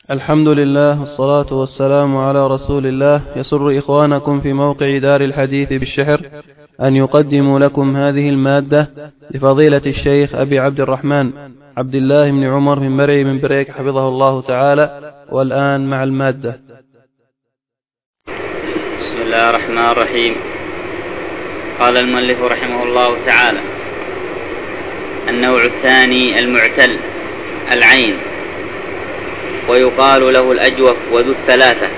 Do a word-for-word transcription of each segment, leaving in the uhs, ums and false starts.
الحمد لله والصلاة والسلام على رسول الله. يسر إخوانكم في موقع دار الحديث بالشحر أن يقدموا لكم هذه المادة لفضيلة الشيخ أبي عبد الرحمن عبد الله بن عمر بن مرعي من بريك حفظه الله تعالى. والآن مع المادة. بسم الله الرحمن الرحيم. قال المؤلف رحمه الله تعالى: النوع الثاني المعتل العين، ويقال له الأجوف وذو الثلاثة.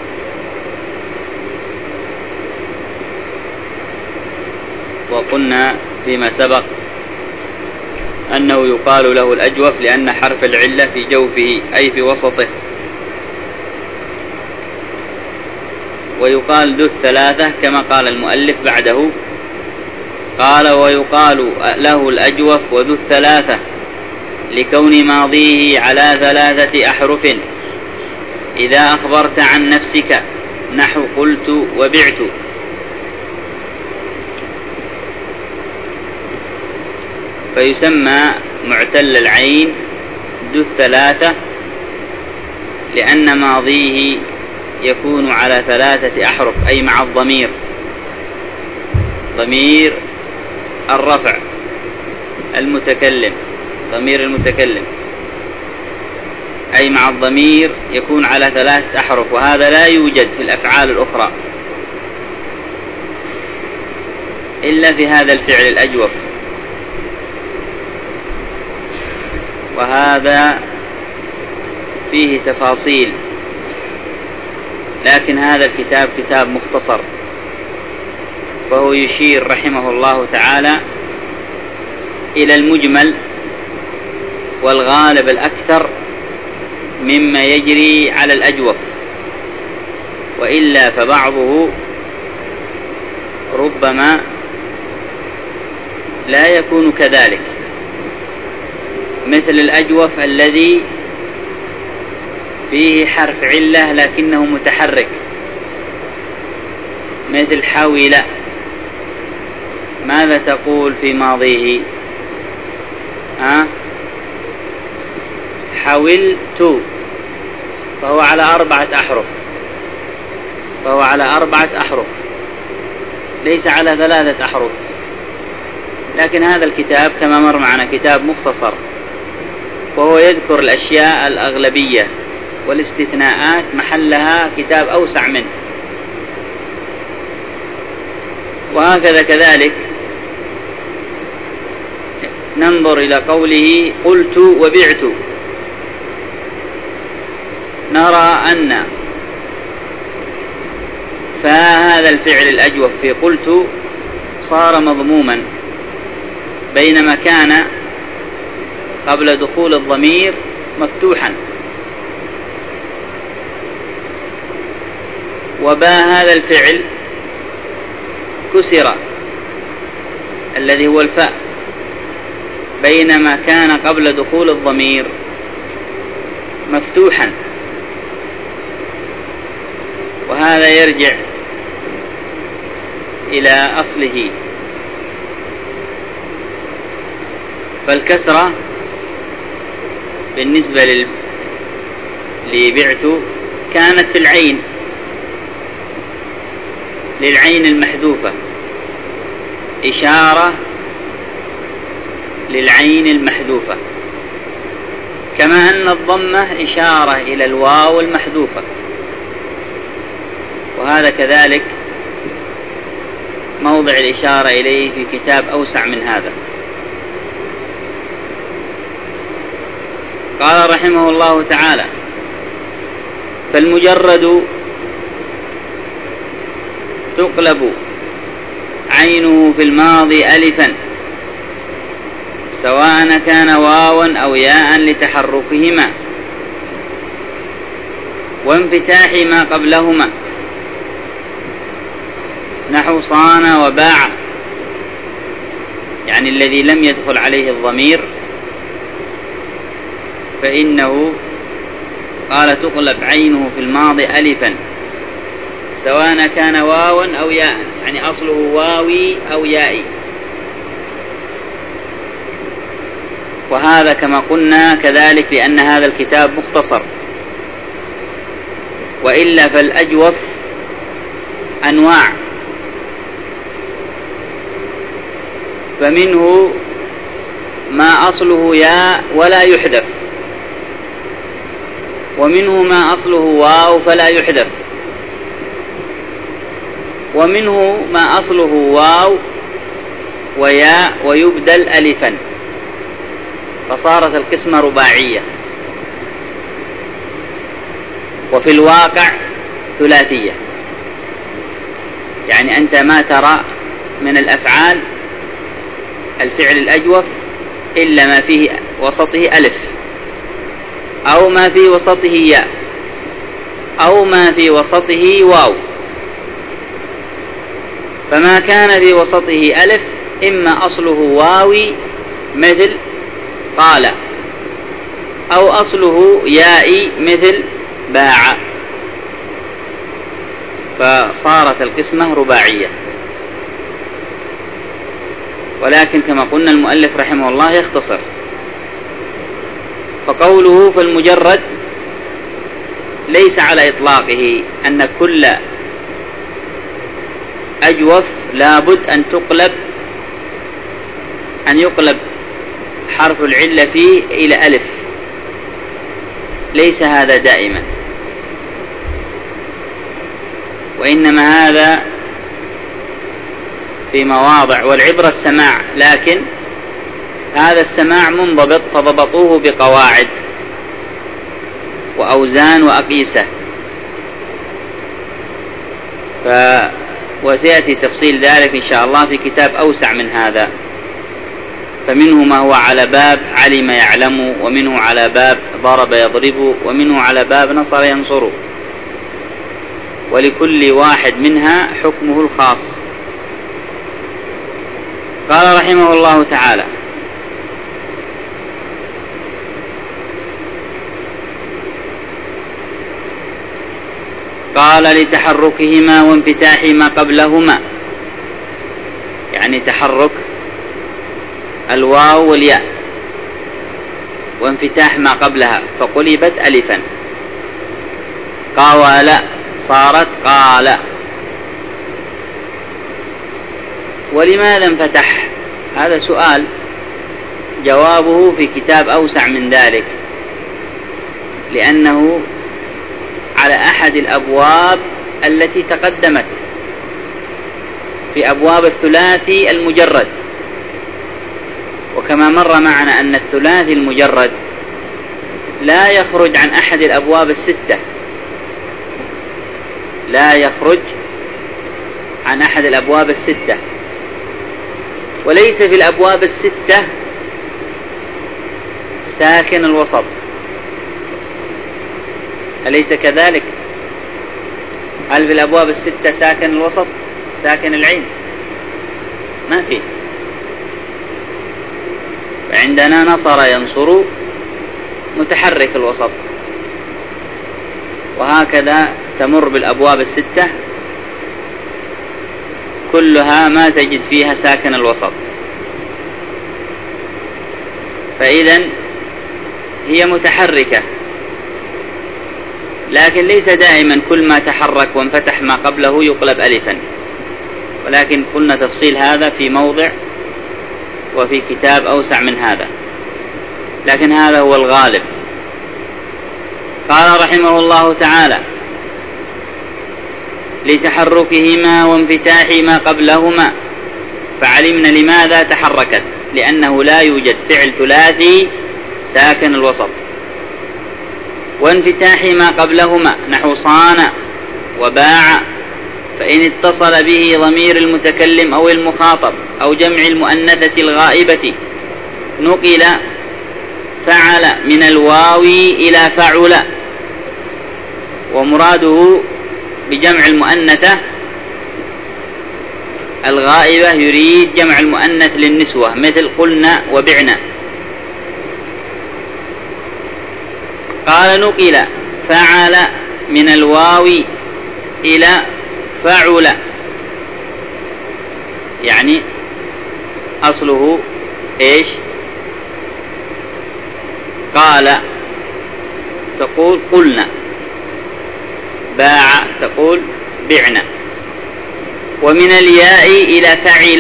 وقلنا فيما سبق أنه يقال له الأجوف لأن حرف العلة في جوفه أي في وسطه. ويقال ذو الثلاثة كما قال المؤلف بعده، قال: ويقال له الأجوف وذو الثلاثة لكون ماضيه على ثلاثة أحرف إذا أخبرت عن نفسك، نحو قلت وبعت. فيسمى معتل العين ذو الثلاثة لأن ماضيه يكون على ثلاثة أحرف أي مع الضمير، ضمير الرفع المتكلم، ضمير المتكلم أي مع الضمير يكون على ثلاثة أحرف، وهذا لا يوجد في الأفعال الأخرى إلا في هذا الفعل الأجوف. وهذا فيه تفاصيل، لكن هذا الكتاب كتاب مختصر، فهو يشير رحمه الله تعالى إلى المجمل والغالب الأكثر مما يجري على الأجوف، وإلا فبعضه ربما لا يكون كذلك، مثل الأجوف الذي فيه حرف علة لكنه متحرك، مثل حاول. ماذا تقول في ماضيه؟ ها؟ حاولت، فهو على أربعة أحرف، فهو على أربعة أحرف ليس على ثلاثة أحرف. لكن هذا الكتاب كما مر معنا كتاب مختصر، وهو يذكر الأشياء الأغلبية والاستثناءات محلها كتاب أوسع منه. وهكذا كذلك ننظر إلى قوله قلت وبعت، نرى أن فهذا الفعل الأجوف في قلت صار مضموما، بينما كان قبل دخول الضمير مفتوحا. وباء هذا الفعل كسر الذي هو الفاء، بينما كان قبل دخول الضمير مفتوحا، وهذا يرجع إلى أصله. فالكسرة بالنسبة لل... لبعت كانت في العين، للعين المحذوفة، إشارة للعين المحذوفة، كما أن الضمة إشارة إلى الواو المحذوفة. وهذا كذلك موضع الإشارة إليه في كتاب أوسع من هذا. قال رحمه الله تعالى: فالمجرد تقلب عينه في الماضي ألفا سواء كان واوا أو ياء لتحركهما وانفتاح ما قبلهما، نحو صان وباع، يعني الذي لم يدخل عليه الضمير، فإنه قال تقلب عينه في الماضي ألفا سواء كان واوا أو ياء، يعني أصله واوي أو يائي. وهذا كما قلنا كذلك لأن هذا الكتاب مختصر، وإلا فالأجوف أنواع، فمنه ما أصله ياء ولا يحذف، ومنه ما أصله واو فلا يحذف، ومنه ما أصله واو وياء ويبدل ألفا، فصارت القسمة رباعية. وفي الواقع ثلاثية، يعني أنت ما ترى من الأفعال الفعل الأجوف إلا ما فيه وسطه ألف، أو ما في وسطه ياء، أو ما في وسطه واو. فما كان في وسطه ألف إما أصله واوي مثل قال، أو أصله يائي مثل باع، فصارت القسمة رباعية. ولكن كما قلنا المؤلف رحمه الله يختصر، فقوله فالمجرد ليس على إطلاقه أن كل أجوف لابد أن تقلب أن يقلب حرف العلة فيه إلى ألف، ليس هذا دائما، وإنما هذا في مواضع، والعبرة السماع، لكن هذا السماع منضبط، فضبطوه بقواعد وأوزان وأقيسة، ف وسيأتي تفصيل ذلك إن شاء الله في كتاب أوسع من هذا. فمنه ما هو على باب علم يعلم، ومنه على باب ضرب يضرب، ومنه على باب نصر ينصر، ولكل واحد منها حكمه الخاص. قال رحمه الله تعالى: قال لتحركهما وانفتاح ما قبلهما، يعني تحرك الواو والياء وانفتاح ما قبلها فقلبت ألفا. قال صارت قال. ولماذا انفتح؟ هذا سؤال، جوابه في كتاب أوسع من ذلك، لأنه على أحد الأبواب التي تقدمت في أبواب الثلاثي المجرد. وكما مر معنا أن الثلاثي المجرد لا يخرج عن أحد الأبواب الستة، لا يخرج عن أحد الأبواب الستة، وليس في الأبواب الستة ساكن الوسط، أليس كذلك؟ هل في الأبواب الستة ساكن الوسط، ساكن العين؟ ما فيه. فعندنا نصر ينصر متحرك الوسط، وهكذا تمر بالأبواب الستة كلها ما تجد فيها ساكن الوسط. فإذن هي متحركة، لكن ليس دائما كل ما تحرك وانفتح ما قبله يقلب ألفا، ولكن قلنا تفصيل هذا في موضع وفي كتاب أوسع من هذا، لكن هذا هو الغالب. قال رحمه الله تعالى: لتحركهما وانفتاح ما قبلهما، فعلمنا لماذا تحركت، لأنه لا يوجد فعل ثلاثي ساكن الوسط. وانفتاح ما قبلهما نحو صان وباع، فإن اتصل به ضمير المتكلم أو المخاطب أو جمع المؤنثة الغائبة نقل فعل من الواو إلى فعل، ومراده بجمع المؤنثة الغائبة يريد جمع المؤنث للنسوة مثل قلنا وبعنا. قال نقل فعل من الواو إلى فعل، يعني أصله إيش؟ قال تقول قلنا، باع تقول بعنا. ومن الياء إلى فعل،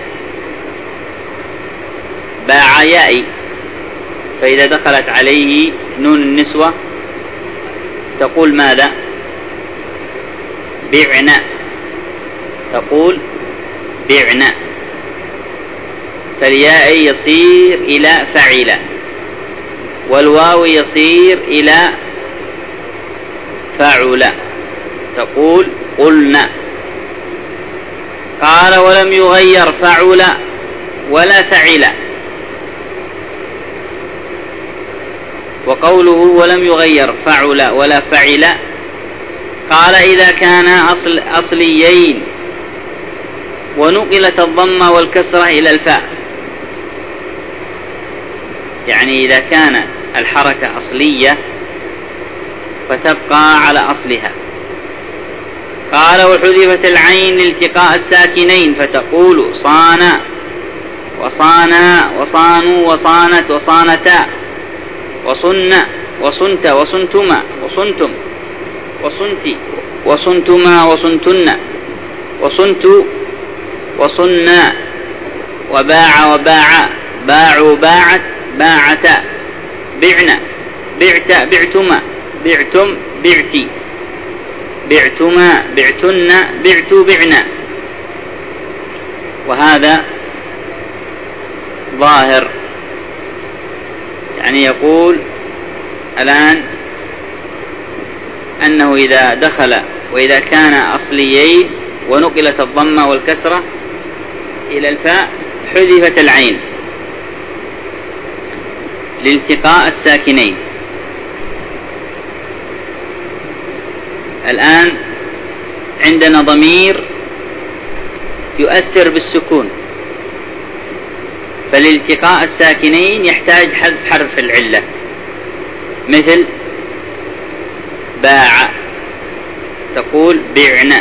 باع يائي، فإذا دخلت عليه نون النسوة تقول ماذا؟ بعنا، تقول بعنا. فالياء يصير إلى فعل، والواو يصير إلى فعل، تقول قلنا. قال ولم يغير فعل ولا فعل. وقوله ولم يغير فعل ولا فعل، قال إذا كان أصل أصليين ونقلت الضمة والكسرة إلى الفاء، يعني إذا كان الحركة أصلية فتبقى على أصلها. قال وحذفت العين لالتقاء الساكنين فتقول صانا وصانا وصانوا وصانت وصانتا وصن وصنت وصنتما وصنتم وصنتي وصنتما وصنتن وصنت وصنا. وباع وباع، باعوا باعت باعتا، بعنا بعت بعتما بعتم بعتي بعتما بعتن بعتوا بعنا. وهذا ظاهر، يعني يقول الآن أنه إذا دخل وإذا كان أصليين ونقلت الضمة والكسرة إلى الفاء حذفت العين لالتقاء الساكنين. الآن عندنا ضمير يؤثر بالسكون، فلالتقاء الساكنين يحتاج حذف حرف العلة، مثل باع تقول بعنا،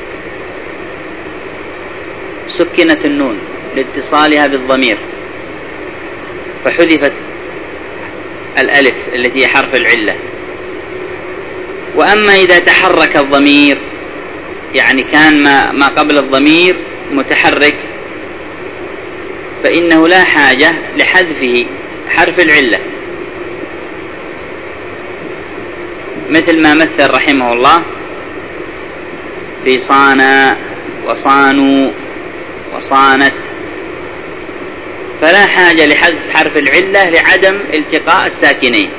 سكنت النون لاتصالها بالضمير فحذفت الألف التي هي حرف العلة. وأما إذا تحرك الضمير، يعني كان ما, ما قبل الضمير متحرك، فإنه لا حاجة لحذفه حرف العلة، مثل ما مثل رحمه الله في صانا وصانوا وصانت، فلا حاجة لحذف حرف العلة لعدم التقاء الساكنين.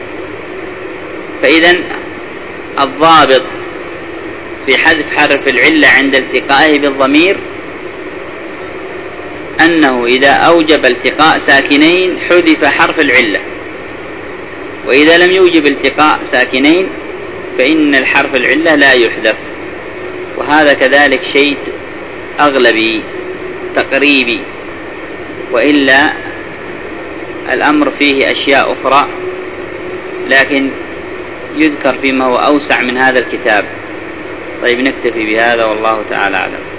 فإذا الضابط في حذف حرف العلة عند التقائه بالضمير أنه إذا أوجب التقاء ساكنين حذف حرف العلة، وإذا لم يوجب التقاء ساكنين فإن الحرف العلة لا يحذف. وهذا كذلك شيء أغلبي تقريبي، وإلا الأمر فيه أشياء أخرى، لكن يذكر فيما هو أوسع من هذا الكتاب. طيب نكتفي بهذا والله تعالى أعلم.